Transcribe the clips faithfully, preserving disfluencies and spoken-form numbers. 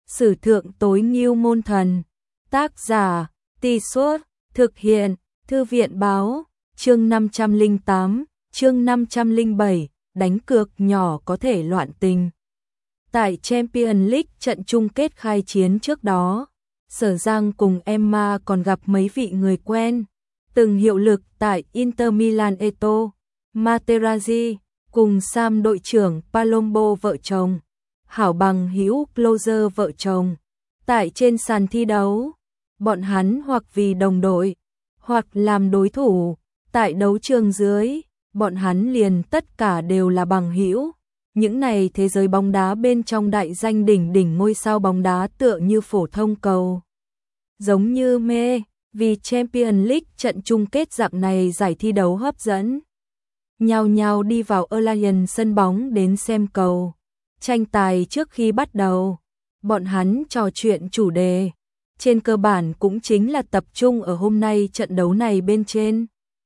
Sử thượng tối ngưu môn thần. Tác giả, Tì Suốt, thực hiện, Thư viện báo, chương năm trăm lẻ tám, chương năm trăm lẻ bảy, đánh cược nhỏ có thể loạn tình. Tại Champions League trận chung kết khai chiến trước đó, Sở Giang cùng Emma còn gặp mấy vị người quen, từng hiệu lực tại Inter Milan Eto, Materazzi, cùng Sam đội trưởng Palombo vợ chồng, hảo bằng hữu Closer vợ chồng. Tại trên sàn thi đấu, bọn hắn hoặc vì đồng đội, hoặc làm đối thủ, tại đấu trường dưới, bọn hắn liền tất cả đều là bằng hữu. Những này thế giới bóng đá bên trong đại danh đỉnh đỉnh ngôi sao bóng đá tựa như phổ thông cầu. Giống như mê, vì Champions League trận chung kết dạng này giải thi đấu hấp dẫn. Nhao nhao đi vào Allianz sân bóng đến xem cầu. Tranh tài trước khi bắt đầu, bọn hắn trò chuyện chủ đề. Trên cơ bản cũng chính là tập trung ở hôm nay trận đấu này bên trên.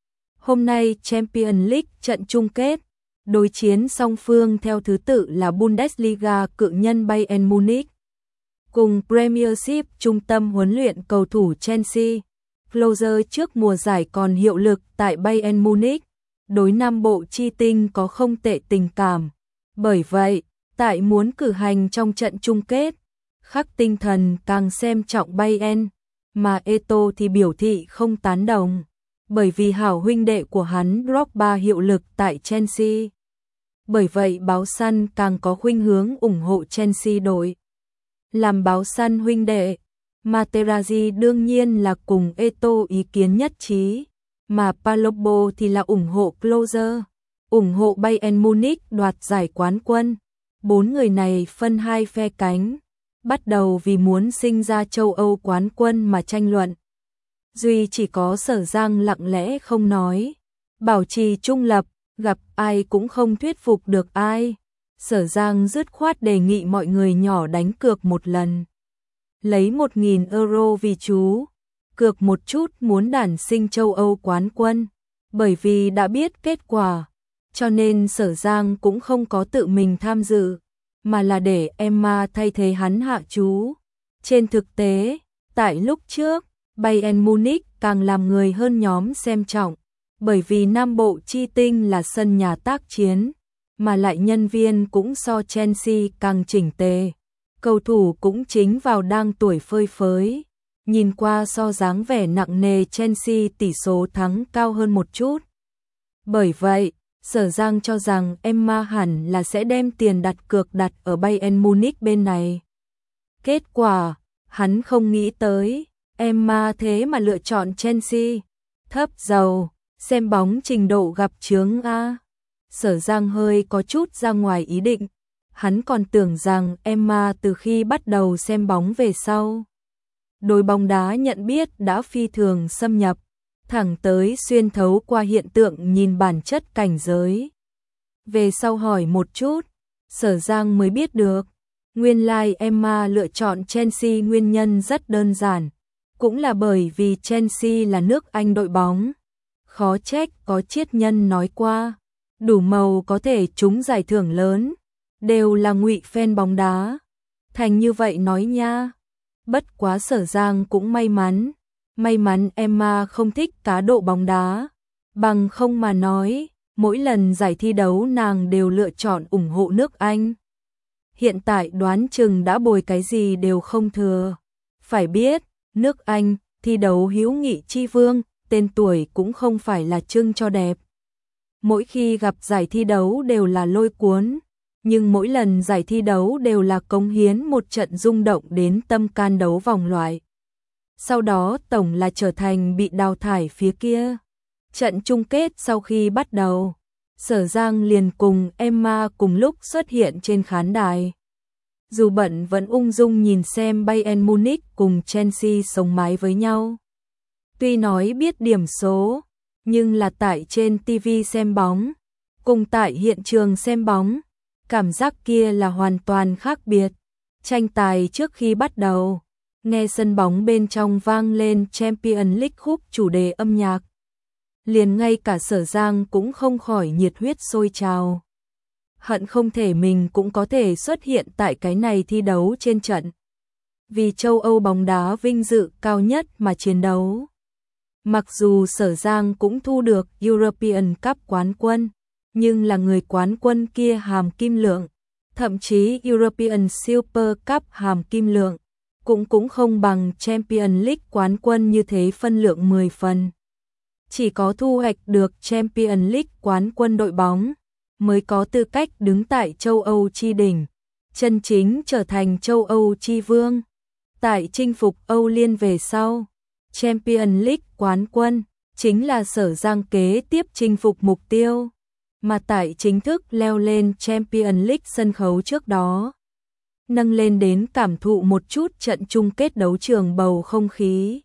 Hôm nay Champions League trận chung kết, đối chiến song phương theo thứ tự là Bundesliga cự nhân Bayern Munich cùng Premiership trung tâm huấn luyện cầu thủ Chelsea. Closer trước mùa giải còn hiệu lực tại Bayern Munich, đối Nam Bộ chi tinh có không tệ tình cảm. Bởi vậy, tại muốn cử hành trong trận chung kết, khắc tinh thần càng xem trọng Bayern, mà Eto thì biểu thị không tán đồng, bởi vì hảo huynh đệ của hắn Drogba hiệu lực tại Chelsea. Bởi vậy báo săn càng có khuynh hướng ủng hộ Chelsea đội. Làm báo săn huynh đệ, Materazzi đương nhiên là cùng Eto ý kiến nhất trí, mà Palombo thì là ủng hộ Closer, ủng hộ Bayern Munich đoạt giải quán quân. Bốn người này phân hai phe cánh, bắt đầu vì muốn sinh ra châu Âu quán quân mà tranh luận. Duy chỉ có Sở Giang lặng lẽ không nói, bảo trì trung lập, gặp ai cũng không thuyết phục được ai. Sở Giang dứt khoát đề nghị mọi người nhỏ đánh cược một lần. Lấy một nghìn euro vì chú, cược một chút muốn đản sinh châu Âu quán quân. Bởi vì đã biết kết quả, cho nên Sở Giang cũng không có tự mình tham dự, mà là để Emma thay thế hắn hạ chú. Trên thực tế, tại lúc trước, Bayern Munich càng làm người hơn nhóm xem trọng, bởi vì Nam Bộ chi tinh là sân nhà tác chiến, mà lại nhân viên cũng so Chelsea càng chỉnh tề. Cầu thủ cũng chính vào đang tuổi phơi phới, nhìn qua so dáng vẻ nặng nề Chelsea tỷ số thắng cao hơn một chút. Bởi vậy, Sở Giang cho rằng Emma hẳn là sẽ đem tiền đặt cược đặt ở Bayern Munich bên này. Kết quả, hắn không nghĩ tới, Emma thế mà lựa chọn Chelsea. Thấp giàu, xem bóng trình độ gặp chướng a. Sở Giang hơi có chút ra ngoài ý định, hắn còn tưởng rằng Emma từ khi bắt đầu xem bóng về sau, đối bóng đá nhận biết đã phi thường xâm nhập, thẳng tới xuyên thấu qua hiện tượng nhìn bản chất cảnh giới. Về sau hỏi một chút, Sở Giang mới biết được, nguyên lai like Emma lựa chọn Chelsea nguyên nhân rất đơn giản, cũng là bởi vì Chelsea là nước Anh đội bóng. Khó trách có triết nhân nói qua, đủ màu có thể trúng giải thưởng lớn, đều là ngụy fan bóng đá. Thành như vậy nói nha. Bất quá Sở Giang cũng may mắn, may mắn Emma không thích cá độ bóng đá, bằng không mà nói, mỗi lần giải thi đấu nàng đều lựa chọn ủng hộ nước Anh. Hiện tại đoán chừng đã bồi cái gì đều không thừa. Phải biết, nước Anh, thi đấu hữu nghị chi vương, tên tuổi cũng không phải là trưng cho đẹp. Mỗi khi gặp giải thi đấu đều là lôi cuốn, nhưng mỗi lần giải thi đấu đều là cống hiến một trận rung động đến tâm can đấu vòng loại. Sau đó tổng là trở thành bị đào thải phía kia. Trận chung kết sau khi bắt đầu, Sở Giang liền cùng Emma cùng lúc xuất hiện trên khán đài. Dù bận vẫn ung dung nhìn xem Bayern Munich cùng Chelsea sống mái với nhau. Tuy nói biết điểm số, nhưng là tại trên ti vi xem bóng, cùng tại hiện trường xem bóng, cảm giác kia là hoàn toàn khác biệt. Tranh tài trước khi bắt đầu, nghe sân bóng bên trong vang lên Champions League khúc chủ đề âm nhạc. Liền ngay cả Sở Giang cũng không khỏi nhiệt huyết sôi trào. Hận không thể mình cũng có thể xuất hiện tại cái này thi đấu trên trận. vì châu Âu bóng đá vinh dự cao nhất mà chiến đấu. Mặc dù Sở Giang cũng thu được European Cup quán quân, nhưng là người quán quân kia hàm kim lượng, thậm chí European Super Cup hàm kim lượng, cũng cũng không bằng Champions League quán quân như thế phân lượng mười phần. Chỉ có thu hoạch được Champions League quán quân đội bóng, mới có tư cách đứng tại châu Âu chi đỉnh, chân chính trở thành châu Âu chi vương. Tại chinh phục Âu Liên về sau, Champions League quán quân chính là Sở Giang kế tiếp chinh phục mục tiêu, mà tại chính thức leo lên Champions League sân khấu trước đó, nâng lên đến cảm thụ một chút trận chung kết đấu trường bầu không khí.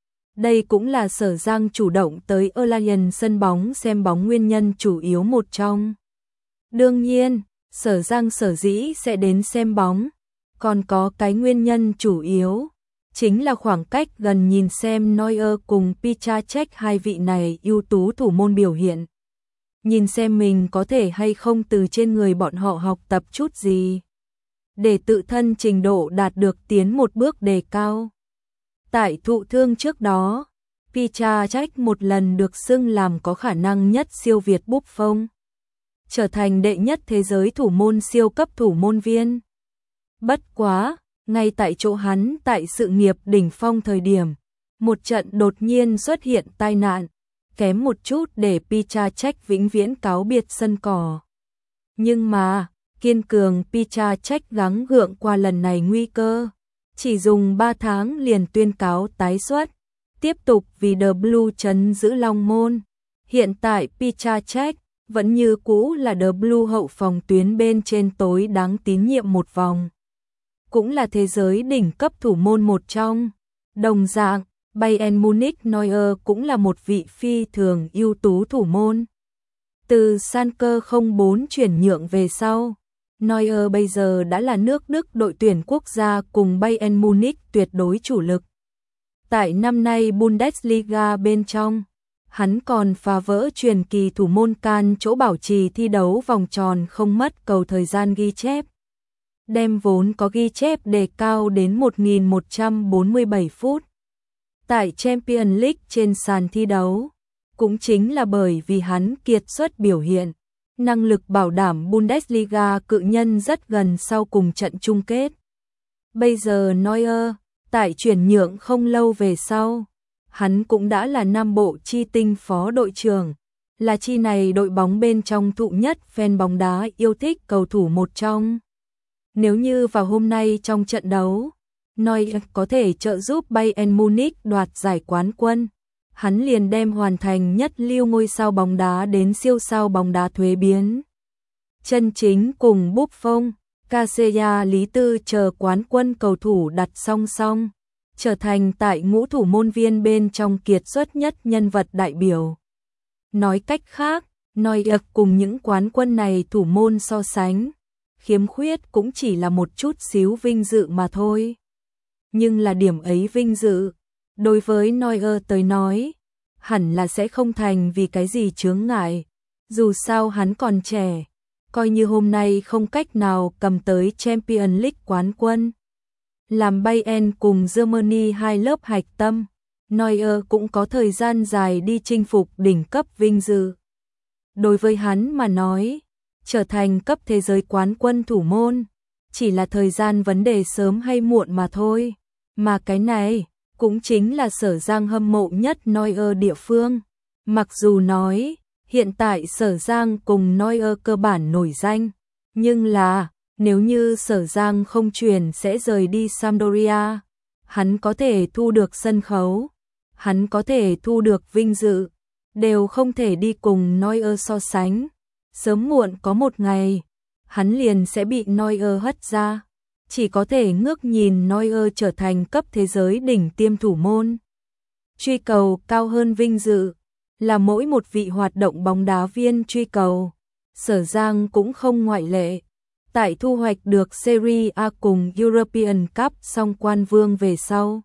Đây cũng là Sở Giang chủ động tới Allianz sân bóng xem bóng nguyên nhân chủ yếu một trong. Đương nhiên, Sở Giang sở dĩ sẽ đến xem bóng, còn có cái nguyên nhân chủ yếu, chính là khoảng cách gần nhìn xem Neuer cùng Piszczek hai vị này ưu tú thủ môn biểu hiện. Nhìn xem mình có thể hay không từ trên người bọn họ học tập chút gì, để tự thân trình độ đạt được tiến một bước đề cao. Tại thụ thương trước đó, Piszczek một lần được xưng làm có khả năng nhất siêu việt Buffon, trở thành đệ nhất thế giới thủ môn siêu cấp thủ môn viên. Bất quá, ngay tại chỗ hắn tại sự nghiệp đỉnh phong thời điểm, một trận đột nhiên xuất hiện tai nạn, kém một chút để Piszczek vĩnh viễn cáo biệt sân cỏ. Nhưng mà, kiên cường Piszczek gắng gượng qua lần này nguy cơ, chỉ dùng ba tháng liền tuyên cáo tái xuất, tiếp tục vì The Blue trấn giữ long môn. Hiện tại Piszczek vẫn như cũ là The Blue hậu phòng tuyến bên trên tối đáng tín nhiệm một vòng, cũng là thế giới đỉnh cấp thủ môn một trong. Đồng dạng, Bayern Munich Neuer cũng là một vị phi thường ưu tú thủ môn. Từ Schalke không bốn chuyển nhượng về sau, Neuer bây giờ đã là nước Đức đội tuyển quốc gia cùng Bayern Munich tuyệt đối chủ lực. Tại năm nay Bundesliga bên trong, hắn còn phá vỡ truyền kỳ thủ môn Can chỗ bảo trì thi đấu vòng tròn không mất cầu thời gian ghi chép, đem vốn có ghi chép đề cao đến một nghìn một trăm bốn mươi bảy phút. Tại Champions League trên sàn thi đấu, cũng chính là bởi vì hắn kiệt xuất biểu hiện, năng lực bảo đảm Bundesliga cự nhân rất gần sau cùng trận chung kết. Bây giờ Neuer, tại chuyển nhượng không lâu về sau, hắn cũng đã là Nam Bộ chi tinh phó đội trưởng, là chi này đội bóng bên trong thụ nhất fan bóng đá yêu thích cầu thủ một trong. Nếu như vào hôm nay trong trận đấu, Neuer có thể trợ giúp Bayern Munich đoạt giải quán quân, hắn liền đem hoàn thành nhất lưu ngôi sao bóng đá đến siêu sao bóng đá thuế biến. Chân chính cùng Buffon, Casillas, Lý Tư chờ quán quân cầu thủ đặt song song, trở thành tại ngũ thủ môn viên bên trong kiệt xuất nhất nhân vật đại biểu. Nói cách khác, Neuer cùng những quán quân này thủ môn so sánh, khiếm khuyết cũng chỉ là một chút xíu vinh dự mà thôi. Nhưng là điểm ấy vinh dự, đối với Neuer tới nói, hẳn là sẽ không thành vì cái gì chướng ngại. Dù sao hắn còn trẻ, coi như hôm nay không cách nào cầm tới Champions League quán quân, làm Bayern cùng Germany hai lớp hạch tâm, Neuer cũng có thời gian dài đi chinh phục đỉnh cấp vinh dự. Đối với hắn mà nói, trở thành cấp thế giới quán quân thủ môn, chỉ là thời gian vấn đề sớm hay muộn mà thôi. Mà cái này, cũng chính là Sở Giang hâm mộ nhất Neuer địa phương. Mặc dù nói, hiện tại Sở Giang cùng Neuer cơ bản nổi danh, nhưng là, nếu như Sở Giang không chuyển sẽ rời đi Sampdoria, hắn có thể thu được sân khấu, hắn có thể thu được vinh dự, đều không thể đi cùng Neuer so sánh. Sớm muộn có một ngày, hắn liền sẽ bị Neuer hất ra, chỉ có thể ngước nhìn Neuer trở thành cấp thế giới đỉnh tiêm thủ môn. Truy cầu cao hơn vinh dự, là mỗi một vị hoạt động bóng đá viên truy cầu. Sở Giang cũng không ngoại lệ. Tại thu hoạch được Serie A cùng European Cup song quan vương về sau,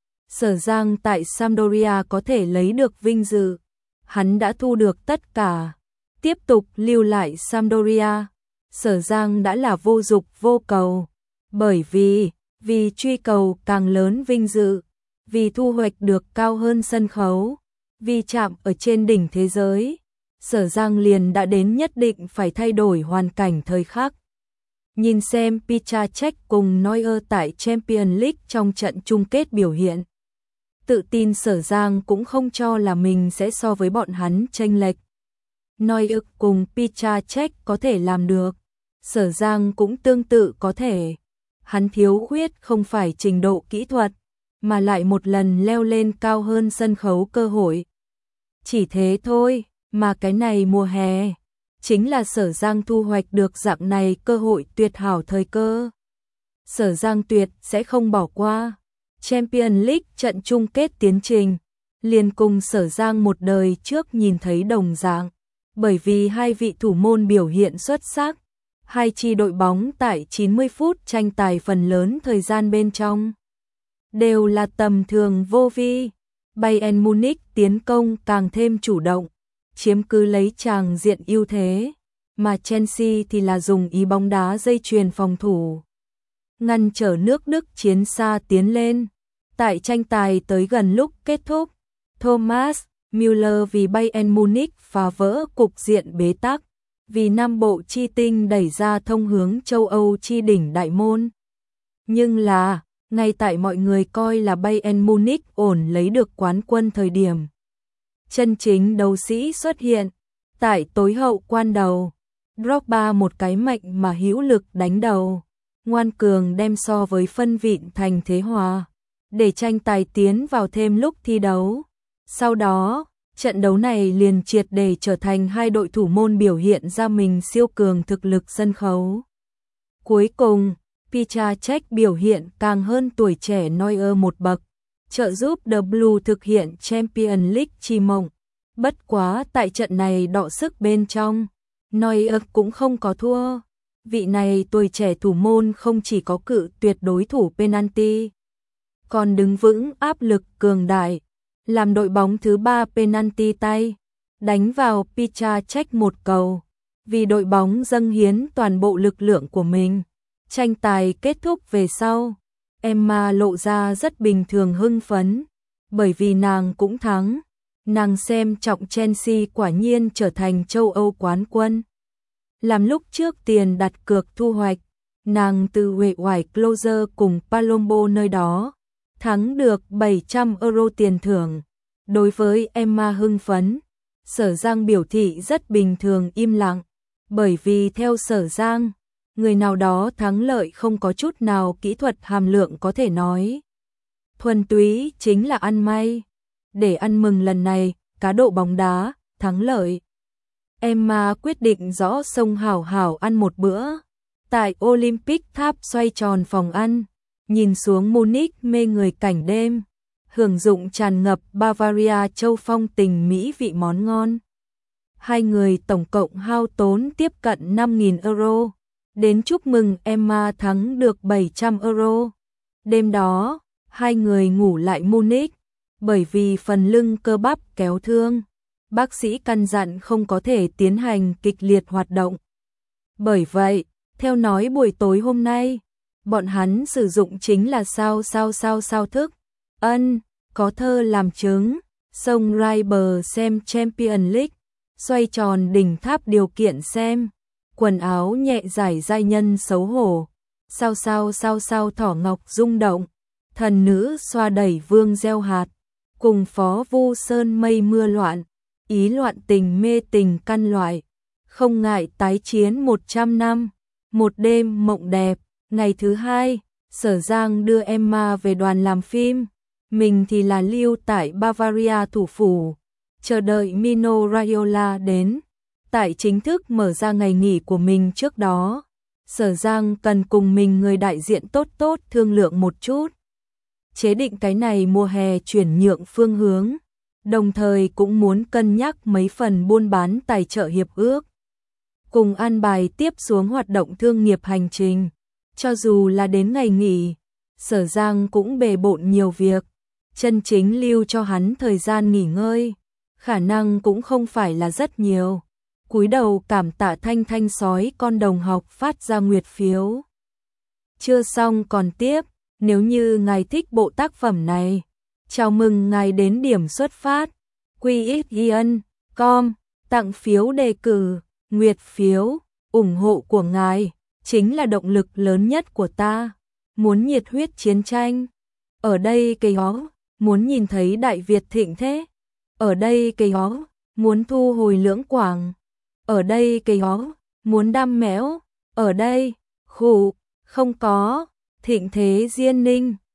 Sở Giang tại Sampdoria có thể lấy được vinh dự. Hắn đã thu được tất cả. Tiếp tục lưu lại Sampdoria, Sở Giang đã là vô dục vô cầu. Bởi vì, vì truy cầu càng lớn vinh dự, vì thu hoạch được cao hơn sân khấu, vì chạm ở trên đỉnh thế giới, Sở Giang liền đã đến nhất định phải thay đổi hoàn cảnh thời khắc. Nhìn xem Piszczek cùng Neuer tại Champions League trong trận chung kết biểu hiện. Tự tin Sở Giang cũng không cho là mình sẽ so với bọn hắn chênh lệch. Neuer cùng Piszczek có thể làm được, Sở Giang cũng tương tự có thể. Hắn thiếu khuyết không phải trình độ kỹ thuật, mà lại một lần leo lên cao hơn sân khấu cơ hội. Chỉ thế thôi, mà cái này mùa hè, chính là Sở Giang thu hoạch được dạng này cơ hội tuyệt hảo thời cơ. Sở Giang tuyệt sẽ không bỏ qua. Champions League trận chung kết tiến trình, liền cùng Sở Giang một đời trước nhìn thấy đồng dạng, bởi vì hai vị thủ môn biểu hiện xuất sắc. Hai chi đội bóng tại chín mươi phút tranh tài phần lớn thời gian bên trong đều là tầm thường vô vi. Bayern Munich tiến công càng thêm chủ động, chiếm cứ lấy tràng diện ưu thế, mà Chelsea thì là dùng ý bóng đá dây chuyền phòng thủ, ngăn trở nước Đức chiến xa tiến lên. Tại tranh tài tới gần lúc kết thúc, Thomas Müller vì Bayern Munich phá vỡ cục diện bế tắc, vì Nam Bộ chi tinh đẩy ra thông hướng châu Âu chi đỉnh đại môn. Nhưng là, ngay tại mọi người coi là Bayern Munich ổn lấy được quán quân thời điểm, chân chính đấu sĩ xuất hiện. Tại tối hậu quan đầu, Drogba một cái mạnh mà hữu lực đánh đầu, ngoan cường đem so với phân vịn thành thế hòa, để tranh tài tiến vào thêm lúc thi đấu. Sau đó, trận đấu này liền triệt để trở thành hai đội thủ môn biểu hiện ra mình siêu cường thực lực sân khấu. Cuối cùng, Piszczek biểu hiện càng hơn tuổi trẻ Neuer một bậc, trợ giúp The Blue thực hiện Champions League chi mộng. Bất quá tại trận này đọ sức bên trong, Neuer cũng không có thua. Vị này tuổi trẻ thủ môn không chỉ có cự tuyệt đối thủ penalty, còn đứng vững áp lực cường đại, làm đội bóng thứ ba penalty tay, đánh vào Piszczek một cầu, vì đội bóng dâng hiến toàn bộ lực lượng của mình. Tranh tài kết thúc về sau, Emma lộ ra rất bình thường hưng phấn, bởi vì nàng cũng thắng. Nàng xem trọng Chelsea quả nhiên trở thành châu Âu quán quân. Làm lúc trước tiền đặt cược thu hoạch, nàng từ Huệ Oải Closer cùng Palombo nơi đó thắng được bảy trăm euro tiền thưởng. Đối với Emma hưng phấn, Sở Giang biểu thị rất bình thường im lặng, bởi vì theo Sở Giang, người nào đó thắng lợi không có chút nào kỹ thuật hàm lượng có thể nói. Thuần túy chính là ăn may. Để ăn mừng lần này, cá độ bóng đá, thắng lợi. Emma quyết định rõ sông hảo hảo ăn một bữa. Tại Olympic tháp xoay tròn phòng ăn, nhìn xuống Munich mê người cảnh đêm, hưởng dụng tràn ngập Bavaria châu phong tình mỹ vị món ngon. Hai người tổng cộng hao tốn tiếp cận năm nghìn euro, đến chúc mừng Emma thắng được bảy trăm euro. Đêm đó, hai người ngủ lại Munich, bởi vì phần lưng cơ bắp kéo thương, bác sĩ căn dặn không có thể tiến hành kịch liệt hoạt động. Bởi vậy, theo nói buổi tối hôm nay, bọn hắn sử dụng chính là sao sao sao sao thức. Ân, có thơ làm chứng, sông Riber xem Champions League, xoay tròn đỉnh tháp điều kiện xem, quần áo nhẹ giải giai nhân xấu hổ, sao sao sao sao thỏ ngọc rung động, thần nữ xoa đẩy vương gieo hạt, cùng phó vu sơn mây mưa loạn, ý loạn tình mê tình căn loại, không ngại tái chiến một trăm năm, một đêm mộng đẹp. Ngày thứ hai, Sở Giang đưa Emma về đoàn làm phim, mình thì là lưu tại Bavaria thủ phủ, chờ đợi Mino Raiola đến. Tại chính thức mở ra ngày nghỉ của mình trước đó, Sở Giang cần cùng mình người đại diện tốt tốt thương lượng một chút, chế định cái này mùa hè chuyển nhượng phương hướng, đồng thời cũng muốn cân nhắc mấy phần buôn bán tài trợ hiệp ước, cùng an bài tiếp xuống hoạt động thương nghiệp hành trình. Cho dù là đến ngày nghỉ, Sở Giang cũng bề bộn nhiều việc, chân chính lưu cho hắn thời gian nghỉ ngơi, khả năng cũng không phải là rất nhiều. Cúi đầu cảm tạ Thanh Thanh sói con đồng học phát ra nguyệt phiếu. Chưa xong còn tiếp. Nếu như ngài thích bộ tác phẩm này, chào mừng ngài đến điểm xuất phát quy x ion chấm com tặng phiếu đề cử, nguyệt phiếu, ủng hộ của ngài chính là động lực lớn nhất của ta. Muốn nhiệt huyết chiến tranh, ở đây cây ó, muốn nhìn thấy Đại Việt thịnh thế, ở đây cây ó, muốn thu hồi Lưỡng Quảng, ở đây cây ó, muốn đam mẽo, ở đây, khủ, không có, thịnh thế Diên Ninh.